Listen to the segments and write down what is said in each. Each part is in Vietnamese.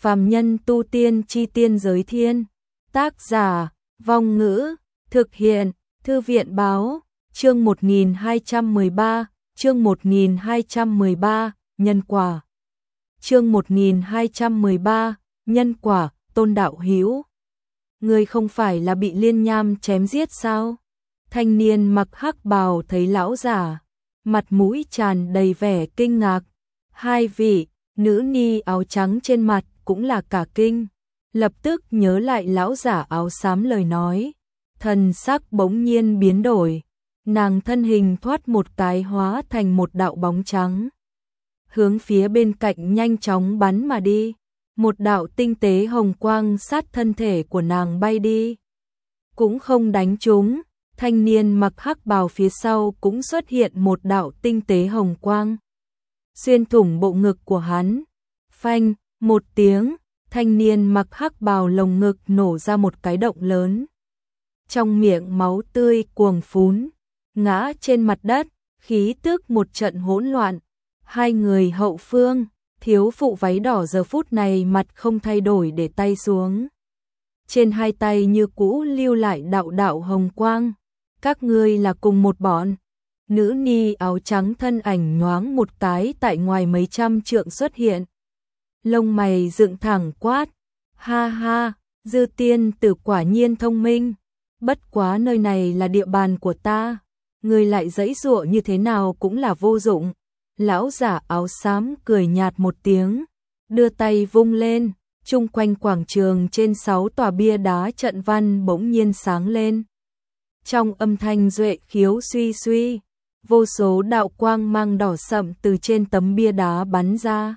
Phàm nhân tu tiên chi tiên giới thiên. Tác giả, Vong Ngữ, thực hiện, Thư viện báo, chương 1213, chương 1213, nhân quả. Chương 1213, nhân quả, Tôn Đạo Hữu. Ngươi không phải là bị Liên Nham chém giết sao? Thanh niên mặc hắc bào thấy lão giả, mặt mũi tràn đầy vẻ kinh ngạc. Hai vị nữ ni áo trắng trên mặt cũng là cả kinh, lập tức nhớ lại lão giả áo xám lời nói, thần sắc bỗng nhiên biến đổi, nàng thân hình thoát một cái hóa thành một đạo bóng trắng, hướng phía bên cạnh nhanh chóng bắn mà đi, một đạo tinh tế hồng quang sát thân thể của nàng bay đi, cũng không đánh trúng. Thanh niên mặc hắc bào phía sau cũng xuất hiện một đạo tinh tế hồng quang, xuyên thủng bộ ngực của hắn. Phanh, một tiếng, thanh niên mặc hắc bào lồng ngực nổ ra một cái động lớn. Trong miệng máu tươi cuồng phún, ngã trên mặt đất, khí tức một trận hỗn loạn. Hai người hậu phương, thiếu phụ váy đỏ giờ phút này mặt không thay đổi để tay xuống. Trên hai tay như cũ lưu lại đạo đạo hồng quang. Các ngươi là cùng một bọn. Nữ ni áo trắng thân ảnh nhoáng một cái tại ngoài mấy trăm trượng xuất hiện. Lông mày dựng thẳng quát. Ha ha, Dư tiên tử quả nhiên thông minh. Bất quá nơi này là địa bàn của ta. Ngươi lại giãy giụa như thế nào cũng là vô dụng. Lão giả áo xám cười nhạt một tiếng. Đưa tay vung lên. Chung quanh quảng trường trên 6 tòa bia đá trận văn bỗng nhiên sáng lên. Trong âm thanh duệ khiếu suy suy, vô số đạo quang mang đỏ sậm từ trên tấm bia đá bắn ra,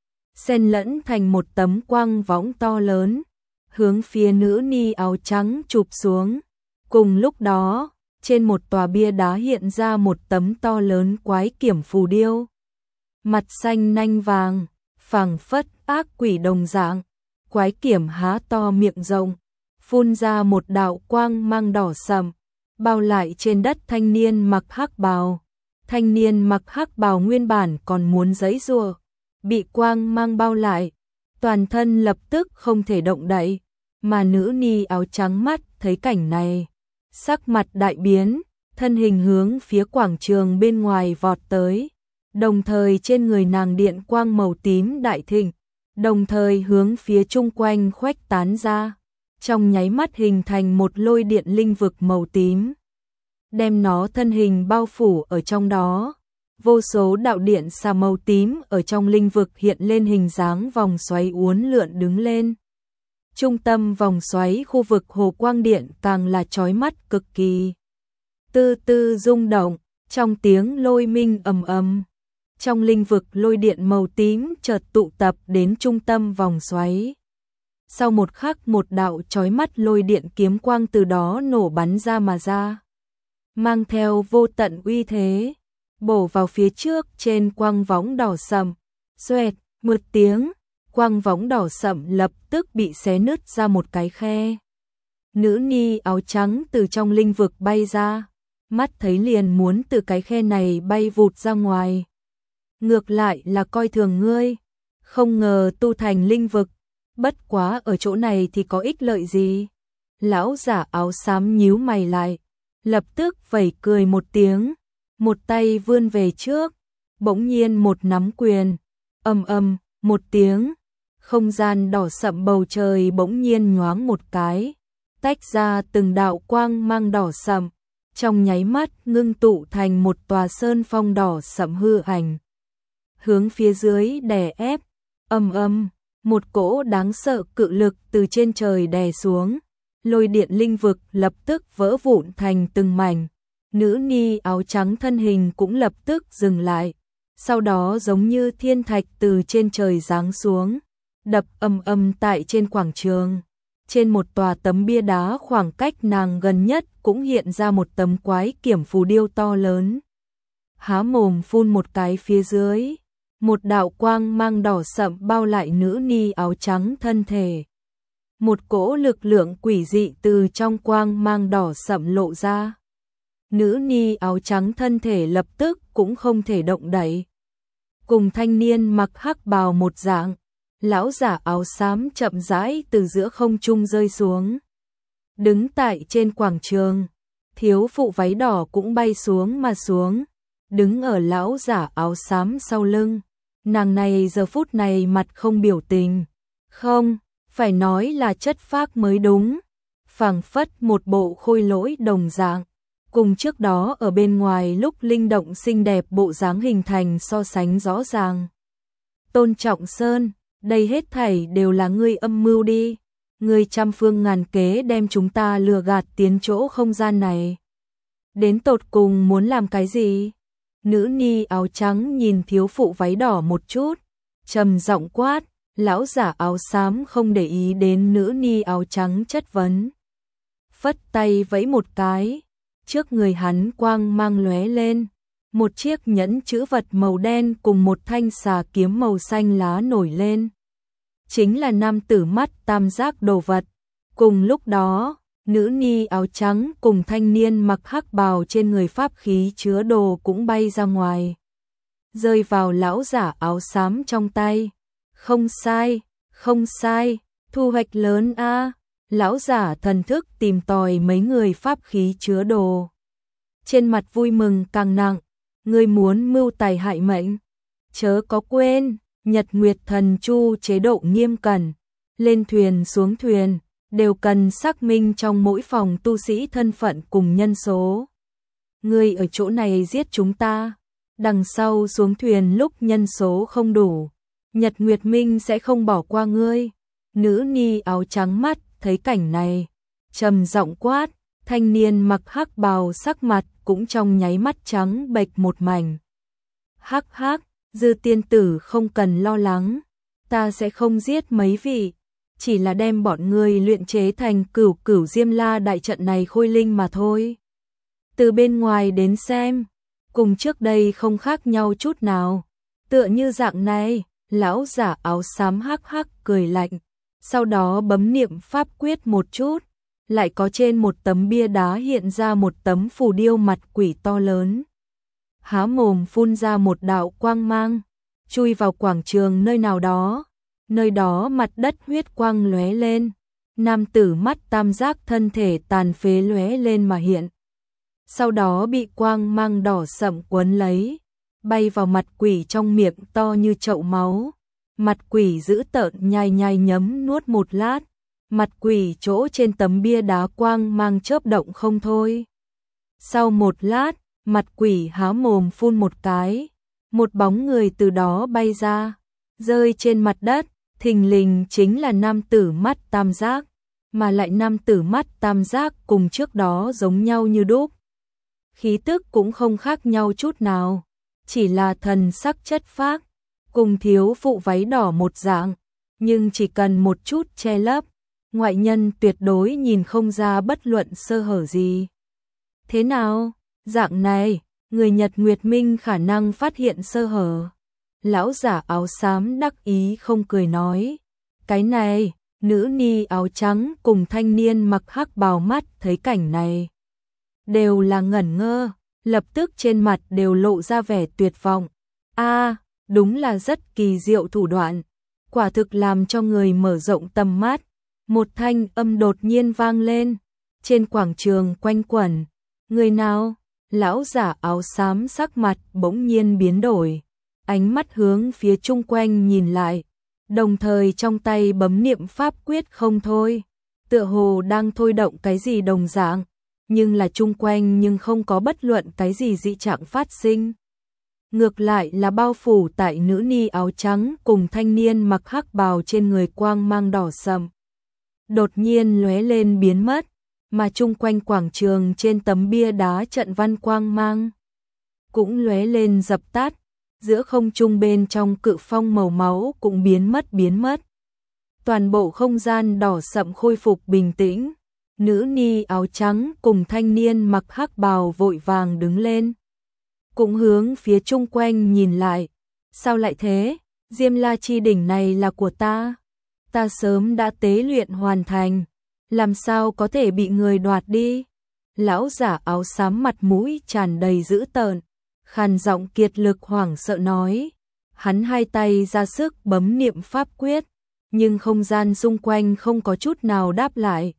xen lẫn thành một tấm quang võng to lớn, hướng phía nữ ni áo trắng chụp xuống. Cùng lúc đó, trên một tòa bia đá hiện ra một tấm to lớn quái kiểm phù điêu, mặt xanh nanh vàng, phảng phất ác quỷ đồng dạng. Quái kiểm há to miệng rộng, phun ra một đạo quang mang đỏ sậm, bao lại trên đất thanh niên mặc hắc bào. Thanh niên mặc hắc bào nguyên bản còn muốn giãy giụa, bị quang mang bao lại, toàn thân lập tức không thể động đậy, mà nữ ni áo trắng mắt thấy cảnh này, sắc mặt đại biến, thân hình hướng phía quảng trường bên ngoài vọt tới, đồng thời trên người nàng điện quang màu tím đại thịnh, đồng thời hướng phía chung quanh khuếch tán ra. Trong nháy mắt hình thành một lôi điện linh vực màu tím, đem nó thân hình bao phủ ở trong đó. Vô số đạo điện xà màu tím ở trong linh vực hiện lên hình dáng vòng xoáy uốn lượn đứng lên. Trung tâm vòng xoáy khu vực hồ quang điện càng là chói mắt cực kỳ. Tư tư rung động, trong tiếng lôi minh ầm ầm. Trong linh vực lôi điện màu tím chợt tụ tập đến trung tâm vòng xoáy. Sau một khắc một đạo chói mắt lôi điện kiếm quang từ đó nổ bắn ra mà ra, mang theo vô tận uy thế, bổ vào phía trước trên quang võng đỏ sậm. Xoẹt, một tiếng, quang võng đỏ sậm lập tức bị xé nứt ra một cái khe. Nữ ni áo trắng từ trong linh vực bay ra, mắt thấy liền muốn từ cái khe này bay vụt ra ngoài. Ngược lại là coi thường ngươi, không ngờ tu thành linh vực. Bất quá ở chỗ này thì có ích lợi gì? Lão giả áo xám nhíu mày lại, lập tức vẩy cười một tiếng, một tay vươn về trước, bỗng nhiên một nắm quyền, ầm ầm, một tiếng, không gian đỏ sậm bầu trời bỗng nhiên nhoáng một cái, tách ra từng đạo quang mang đỏ sậm, trong nháy mắt ngưng tụ thành một tòa sơn phong đỏ sậm hư ảnh, hướng phía dưới đè ép, ầm ầm. Một cỗ đáng sợ cự lực từ trên trời đè xuống, lôi điện linh vực lập tức vỡ vụn thành từng mảnh. Nữ ni áo trắng thân hình cũng lập tức dừng lại, sau đó giống như thiên thạch từ trên trời giáng xuống, đập ầm ầm tại trên quảng trường. Trên một tòa tấm bia đá khoảng cách nàng gần nhất cũng hiện ra một tấm quái kiểm phù điêu to lớn. Há mồm phun một cái phía dưới, một đạo quang mang đỏ sậm bao lại nữ ni áo trắng thân thể. Một cỗ lực lượng quỷ dị từ trong quang mang đỏ sậm lộ ra. Nữ ni áo trắng thân thể lập tức cũng không thể động đậy. Cùng thanh niên mặc hắc bào một dạng, Lão giả áo xám chậm rãi từ giữa không trung rơi xuống. Đứng tại trên quảng trường, thiếu phụ váy đỏ cũng bay xuống mà xuống, đứng ở lão giả áo xám sau lưng. Nàng này giờ phút này mặt không biểu tình, không, phải nói là chất phác mới đúng, phảng phất một bộ khôi lỗi đồng dạng, cùng trước đó ở bên ngoài lúc linh động xinh đẹp bộ dáng hình thành so sánh rõ ràng. Tôn Trọng Sơn, đây hết thảy đều là ngươi âm mưu đi, ngươi trăm phương ngàn kế đem chúng ta lừa gạt tiến chỗ không gian này. Đến tột cùng muốn làm cái gì? Nữ ni áo trắng nhìn thiếu phụ váy đỏ một chút, trầm giọng quát. Lão giả áo xám không để ý đến nữ ni áo trắng chất vấn. Phất tay vẫy một cái, trước người hắn quang mang lóe lên, một chiếc nhẫn chữ vật màu đen cùng một thanh xà kiếm màu xanh lá nổi lên. Chính là nam tử mắt tam giác đồ vật. Cùng lúc đó, nữ ni áo trắng cùng thanh niên mặc hắc bào trên người pháp khí chứa đồ cũng bay ra ngoài, rơi vào lão giả áo xám trong tay. Không sai, không sai, thu hoạch lớn a. Lão giả thần thức tìm tòi mấy người pháp khí chứa đồ. Trên mặt vui mừng càng nặng, ngươi muốn mưu tài hại mệnh. Chớ có quên, Nhật Nguyệt Thần Chu chế độ nghiêm cẩn, lên thuyền xuống thuyền, đều cần xác minh trong mỗi phòng tu sĩ thân phận cùng nhân số. Ngươi ở chỗ này giết chúng ta, đằng sau xuống thuyền lúc nhân số không đủ, Nhật Nguyệt Minh sẽ không bỏ qua ngươi. Nữ ni áo trắng mắt thấy cảnh này, trầm giọng quát, thanh niên mặc hắc bào sắc mặt cũng trong nháy mắt trắng bệch một mảnh. Hắc hắc, Dư tiên tử không cần lo lắng, ta sẽ không giết mấy vị, chỉ là đem bọn ngươi luyện chế thành cửu cửu diêm la đại trận này khôi linh mà thôi. Từ bên ngoài đến xem, cùng trước đây không khác nhau chút nào, tựa như dạng này. Lão giả áo xám hắc hắc cười lạnh, sau đó bấm niệm pháp quyết một chút, lại có trên một tấm bia đá hiện ra một tấm phù điêu mặt quỷ to lớn. Há mồm phun ra một đạo quang mang, chui vào quảng trường nơi đó mặt đất huyết quang lóe lên, nam tử mắt tam giác thân thể tàn phế lóe lên mà hiện. Sau đó bị quang mang đỏ sậm quấn lấy, bay vào mặt quỷ trong miệng to như chậu máu. Mặt quỷ dữ tợn nhai nhai nhấm nuốt một lát, mặt quỷ chỗ trên tấm bia đá quang mang chớp động không thôi. Sau một lát, mặt quỷ há mồm phun một cái, một bóng người từ đó bay ra, rơi trên mặt đất, thình lình chính là nam tử mắt tam giác, mà lại nam tử mắt tam giác cùng trước đó giống nhau như đúc. Khí tức cũng không khác nhau chút nào, chỉ là thần sắc chất phác, cùng thiếu phụ váy đỏ một dạng, nhưng chỉ cần một chút che lấp, ngoại nhân tuyệt đối nhìn không ra bất luận sơ hở gì. Thế nào, dạng này, người Nhật Nguyệt Minh khả năng phát hiện sơ hở. Lão giả áo xám đắc ý không cười nói, cái này, nữ ni áo trắng cùng thanh niên mặc hắc bào mắt thấy cảnh này, đều là ngẩn ngơ, lập tức trên mặt đều lộ ra vẻ tuyệt vọng. A, đúng là rất kỳ diệu thủ đoạn, quả thực làm cho người mở rộng tầm mắt. Một thanh âm đột nhiên vang lên, trên quảng trường quanh quẩn. Người nào? Lão giả áo xám sắc mặt bỗng nhiên biến đổi, ánh mắt hướng phía chung quanh nhìn lại, đồng thời trong tay bấm niệm pháp quyết không thôi, tựa hồ đang thôi động cái gì đồng dạng, nhưng là chung quanh nhưng không có bất luận cái gì dị trạng phát sinh. Ngược lại là bao phủ tại nữ ni áo trắng cùng thanh niên mặc hắc bào trên người quang mang đỏ sậm, đột nhiên lóe lên biến mất, mà chung quanh quảng trường trên tấm bia đá trận văn quang mang cũng lóe lên dập tắt, giữa không trung bên trong cự phong màu máu cũng biến mất. Toàn bộ không gian đỏ sậm khôi phục bình tĩnh, nữ ni áo trắng cùng thanh niên mặc hắc bào vội vàng đứng lên, cũng hướng phía chung quanh nhìn lại. Sao lại thế? Diêm La chi đỉnh này là của ta sớm đã tế luyện hoàn thành, làm sao có thể bị người đoạt đi? Lão giả áo xám mặt mũi tràn đầy dữ tợn, khàn giọng kiệt lực hoảng sợ nói. Hắn hai tay ra sức bấm niệm pháp quyết, nhưng không gian xung quanh không có chút nào đáp lại.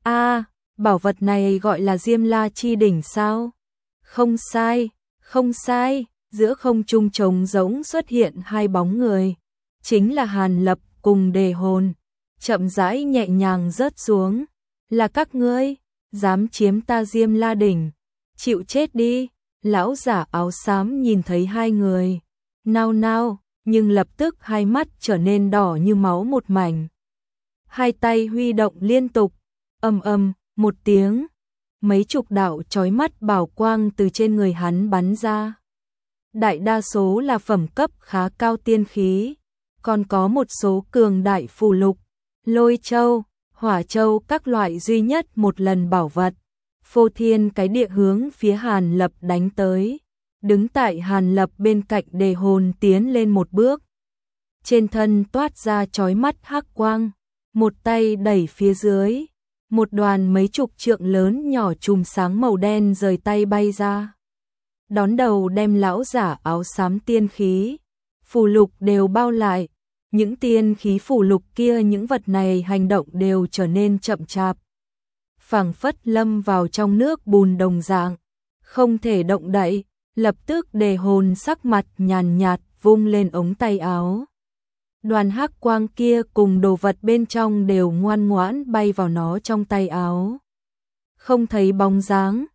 Bảo vật này gọi là Diêm La Chi Đỉnh sao? Không sai, không sai, giữa không trung trống rỗng xuất hiện hai bóng người, chính là Hàn Lập cùng Đề Hồn, chậm rãi nhẹ nhàng rớt xuống. Là các ngươi, dám chiếm ta Diêm La Đỉnh, chịu chết đi. Lão giả áo xám nhìn thấy hai người, nao nao, nhưng lập tức hai mắt trở nên đỏ như máu một mảnh. Hai tay huy động liên tục, ầm ầm, một tiếng, mấy chục đạo chói mắt bảo quang từ trên người hắn bắn ra. Đại đa số là phẩm cấp khá cao tiên khí, còn có một số cường đại phù lục, lôi châu, hỏa châu các loại duy nhất một lần bảo vật. Phô thiên cái địa hướng phía Hàn Lập đánh tới. Đứng tại Hàn Lập bên cạnh Đề Hồn tiến lên một bước. Trên thân toát ra chói mắt hắc quang, một tay đẩy phía dưới, một đoàn mấy chục trượng lớn nhỏ chùm sáng màu đen rời tay bay ra. Đón đầu đem lão giả áo xám tiên khí, phù lục đều bao lại. Những tiên khí phù lục kia, những vật này hành động đều trở nên chậm chạp, phảng phất lâm vào trong nước bùn đồng dạng, không thể động đậy. Lập tức Đề Hồn sắc mặt nhàn nhạt vung lên ống tay áo. Đoàn hắc quang kia cùng đồ vật bên trong đều ngoan ngoãn bay vào nó trong tay áo. Không thấy bóng dáng.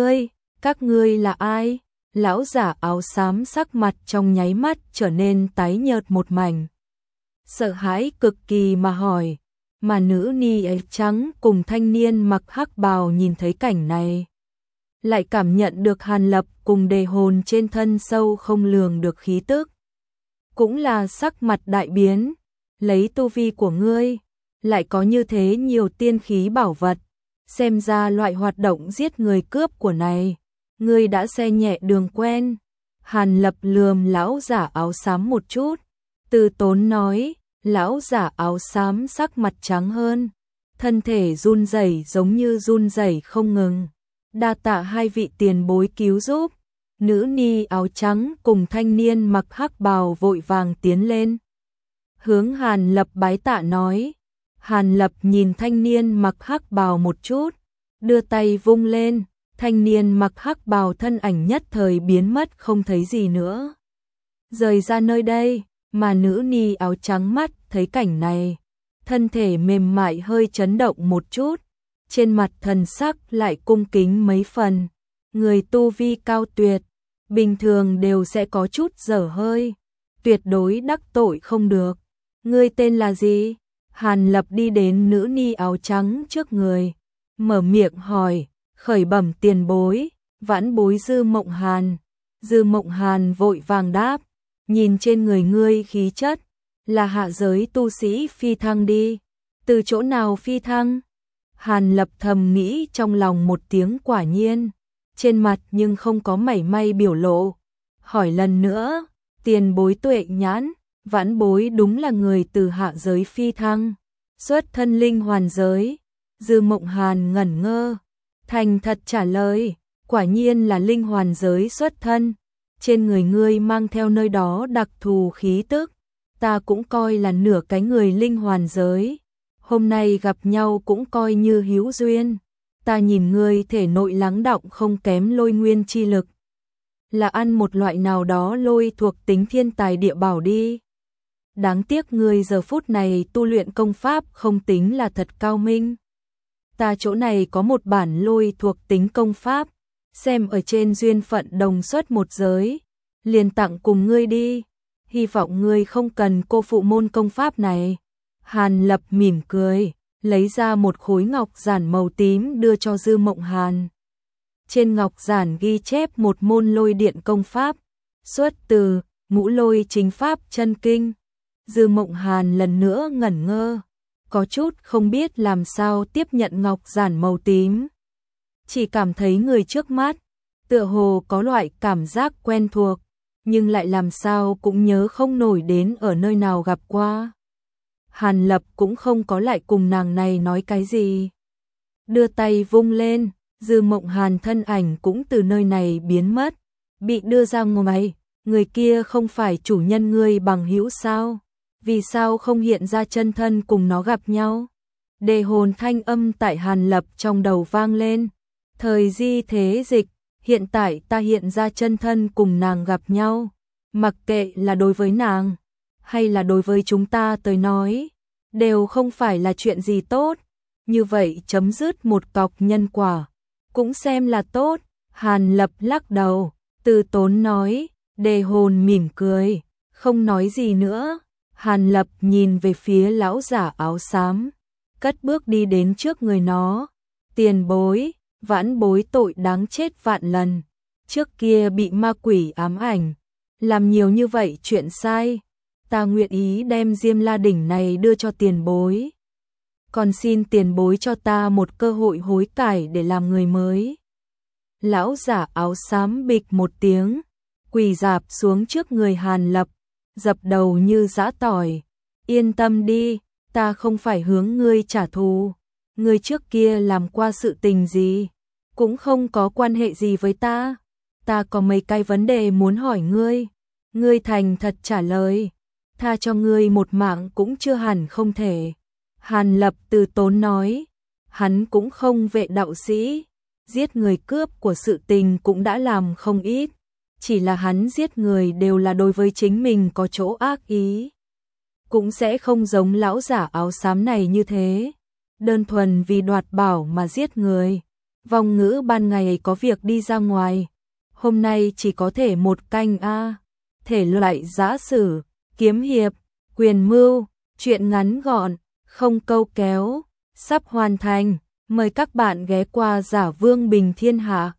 Các ngươi là ai? Lão giả áo xám sắc mặt trong nháy mắt trở nên tái nhợt một mảnh, sợ hãi cực kỳ mà hỏi. Mà nữ ni áo trắng cùng thanh niên mặc hắc bào nhìn thấy cảnh này, lại cảm nhận được Hàn Lập cùng Đề Hồn trên thân sâu không lường được khí tức. Cũng là sắc mặt đại biến, lấy tu vi của ngươi, lại có như thế nhiều tiên khí bảo vật, xem ra loại hoạt động giết người cướp của này, ngươi đã xe nhẹ đường quen. Hàn Lập lườm lão giả áo xám một chút, từ tốn nói. Lão giả áo xám sắc mặt trắng hơn, thân thể run rẩy giống như run rẩy không ngừng. Đa tạ hai vị tiền bối cứu giúp. Nữ ni áo trắng cùng thanh niên mặc hắc bào vội vàng tiến lên, hướng Hàn Lập bái tạ nói. Hàn Lập nhìn thanh niên mặc hắc bào một chút, đưa tay vung lên, thanh niên mặc hắc bào thân ảnh nhất thời biến mất không thấy gì nữa. Rời ra nơi đây. Mà nữ ni áo trắng mắt thấy cảnh này, thân thể mềm mại hơi chấn động một chút, trên mặt thần sắc lại cung kính mấy phần. Người tu vi cao tuyệt, bình thường đều sẽ có chút dở hơi, tuyệt đối đắc tội không được. Ngươi tên là gì? Hàn Lập đi đến nữ ni áo trắng trước người, mở miệng hỏi. Khởi bẩm tiền bối, vãn bối Dư Mộng Hàn. Dư Mộng Hàn vội vàng đáp. Nhìn trên người ngươi khí chất, là hạ giới tu sĩ phi thăng đi. Từ chỗ nào phi thăng? Hàn Lập thầm nghĩ trong lòng một tiếng quả nhiên, trên mặt nhưng không có mảy may biểu lộ. Hỏi lần nữa, tiền bối tuệ nhãn, vãn bối đúng là người từ hạ giới phi thăng, xuất thân linh hoàn giới. Dư Mộng Hàn ngẩn ngơ, thành thật trả lời, quả nhiên là linh hoàn giới xuất thân. Trên người ngươi mang theo nơi đó đặc thù khí tức, ta cũng coi là nửa cái người linh hoàn giới. Hôm nay gặp nhau cũng coi như hữu duyên. Ta nhìn ngươi thể nội lắng đọng không kém lôi nguyên chi lực, là ăn một loại nào đó lôi thuộc tính thiên tài địa bảo đi. Đáng tiếc ngươi giờ phút này tu luyện công pháp không tính là thật cao minh. Ta chỗ này có một bản lôi thuộc tính công pháp, xem ở trên duyên phận đồng xuất một giới, liền tặng cùng ngươi đi, hy vọng ngươi không cần cô phụ môn công pháp này. Hàn Lập mỉm cười, lấy ra một khối ngọc giản màu tím đưa cho Dư Mộng Hàn. Trên ngọc giản ghi chép một môn lôi điện công pháp, xuất từ Ngũ Lôi Chính Pháp Chân Kinh. Dư Mộng Hàn lần nữa ngẩn ngơ, có chút không biết làm sao tiếp nhận ngọc giản màu tím. Chỉ cảm thấy người trước mắt, tựa hồ có loại cảm giác quen thuộc, nhưng lại làm sao cũng nhớ không nổi đến ở nơi nào gặp qua. Hàn Lập cũng không có lại cùng nàng này nói cái gì. Đưa tay vung lên, Dư Mộng Hàn thân ảnh cũng từ nơi này biến mất, bị đưa ra ngoài. Người kia không phải chủ nhân ngươi bằng hữu sao? vì sao không hiện ra chân thân cùng nó gặp nhau? Đề hồn thanh âm tại Hàn Lập trong đầu vang lên. Thời di thế dịch, hiện tại ta hiện ra chân thân cùng nàng gặp nhau, mặc kệ là đối với nàng hay là đối với chúng ta tới nói, đều không phải là chuyện gì tốt, như vậy chấm dứt một cọc nhân quả, cũng xem là tốt. Hàn Lập lắc đầu, từ tốn nói. Đề hồn mỉm cười, không nói gì nữa. Hàn Lập nhìn về phía lão giả áo xám, cất bước đi đến trước người nó. Tiền bối, vãn bối tội đáng chết vạn lần, trước kia bị ma quỷ ám ảnh, làm nhiều như vậy chuyện sai, ta nguyện ý đem Diêm La đỉnh này đưa cho tiền bối, còn xin tiền bối cho ta một cơ hội hối cải để làm người mới. Lão giả áo xám bịch một tiếng, quỳ rạp xuống trước người Hàn Lập, dập đầu như giã tỏi. Yên tâm đi, ta không phải hướng ngươi trả thù, ngươi trước kia làm qua sự tình gì, cũng không có quan hệ gì với ta. Ta có mấy cái vấn đề muốn hỏi ngươi, ngươi thành thật trả lời, tha cho ngươi một mạng cũng chưa hẳn không thể. Hàn Lập từ tốn nói, hắn cũng không vệ đạo sĩ, giết người cướp của sự tình cũng đã làm không ít, chỉ là hắn giết người đều là đối với chính mình có chỗ ác ý, cũng sẽ không giống lão giả áo xám này như thế, đơn thuần vì đoạt bảo mà giết người. Vong Ngữ ban ngày có việc đi ra ngoài, hôm nay chỉ có thể một canh a. Thể loại giã sử, kiếm hiệp, quyền mưu, truyện ngắn gọn, không câu kéo, sắp hoàn thành. Mời các bạn ghé qua Giả Vương Bình Thiên Hạ.